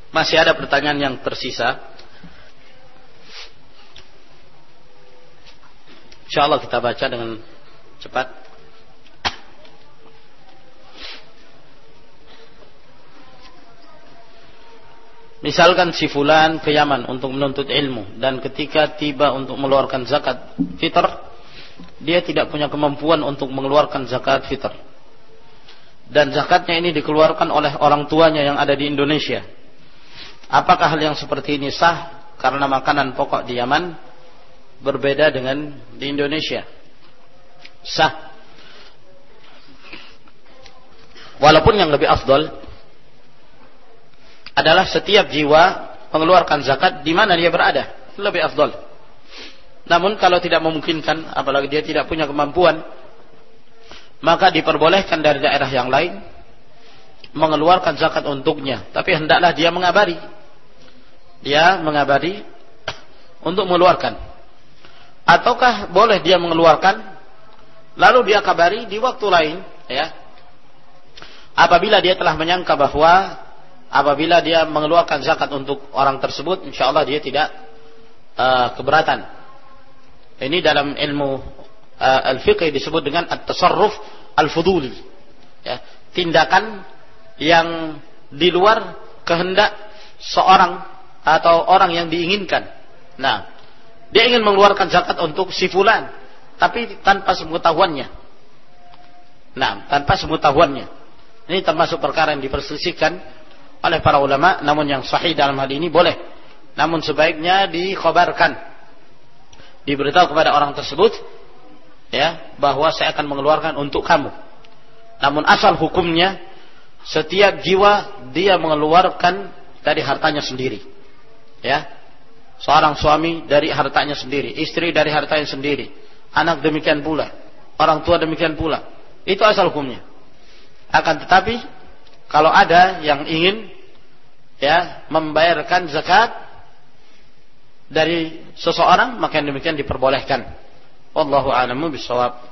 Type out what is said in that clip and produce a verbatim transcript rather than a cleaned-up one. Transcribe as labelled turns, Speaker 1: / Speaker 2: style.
Speaker 1: Masih ada pertanyaan yang tersisa. Insyaallah kita baca dengan cepat. Misalkan si fulan ke Yaman untuk menuntut ilmu, dan ketika tiba untuk mengeluarkan zakat fitr, dia tidak punya kemampuan untuk mengeluarkan zakat fitr, dan zakatnya ini dikeluarkan oleh orang tuanya yang ada di Indonesia. Apakah hal yang seperti ini sah karena makanan pokok di Yaman berbeda dengan di Indonesia? Sah. Walaupun yang lebih afdal adalah setiap jiwa mengeluarkan zakat di mana dia berada, lebih afdal. Namun kalau tidak memungkinkan, apalagi dia tidak punya kemampuan, maka diperbolehkan dari daerah yang lain mengeluarkan zakat untuknya, tapi hendaklah dia mengabari. Dia mengabari untuk mengeluarkan. Ataukah boleh dia mengeluarkan lalu dia kabari di waktu lain, ya. Apabila dia telah menyangka bahwa apabila dia mengeluarkan zakat untuk orang tersebut, insyaallah dia tidak uh, keberatan. Ini dalam ilmu uh, al-fiqh disebut dengan at-tasarruf al-fuduli, ya, tindakan yang di luar kehendak seorang atau orang yang diinginkan. Nah, dia ingin mengeluarkan zakat untuk si fulan, tapi tanpa sepengetahuannya. Nah, tanpa sepengetahuannya. Ini termasuk perkara yang diperselisihkan oleh para ulama, namun yang sahih dalam hal ini boleh. Namun sebaiknya dikhabarkan, diberitahu kepada orang tersebut, ya, bahwa saya akan mengeluarkan untuk kamu. Namun asal hukumnya setiap jiwa dia mengeluarkan dari hartanya sendiri. Ya. Seorang suami dari hartanya sendiri, istri dari hartanya sendiri, anak demikian pula, orang tua demikian pula. Itu asal hukumnya. Akan tetapi kalau ada yang ingin, ya, membayarkan zakat dari seseorang, maka yang demikian diperbolehkan. Wallahu a'lamu bishawab.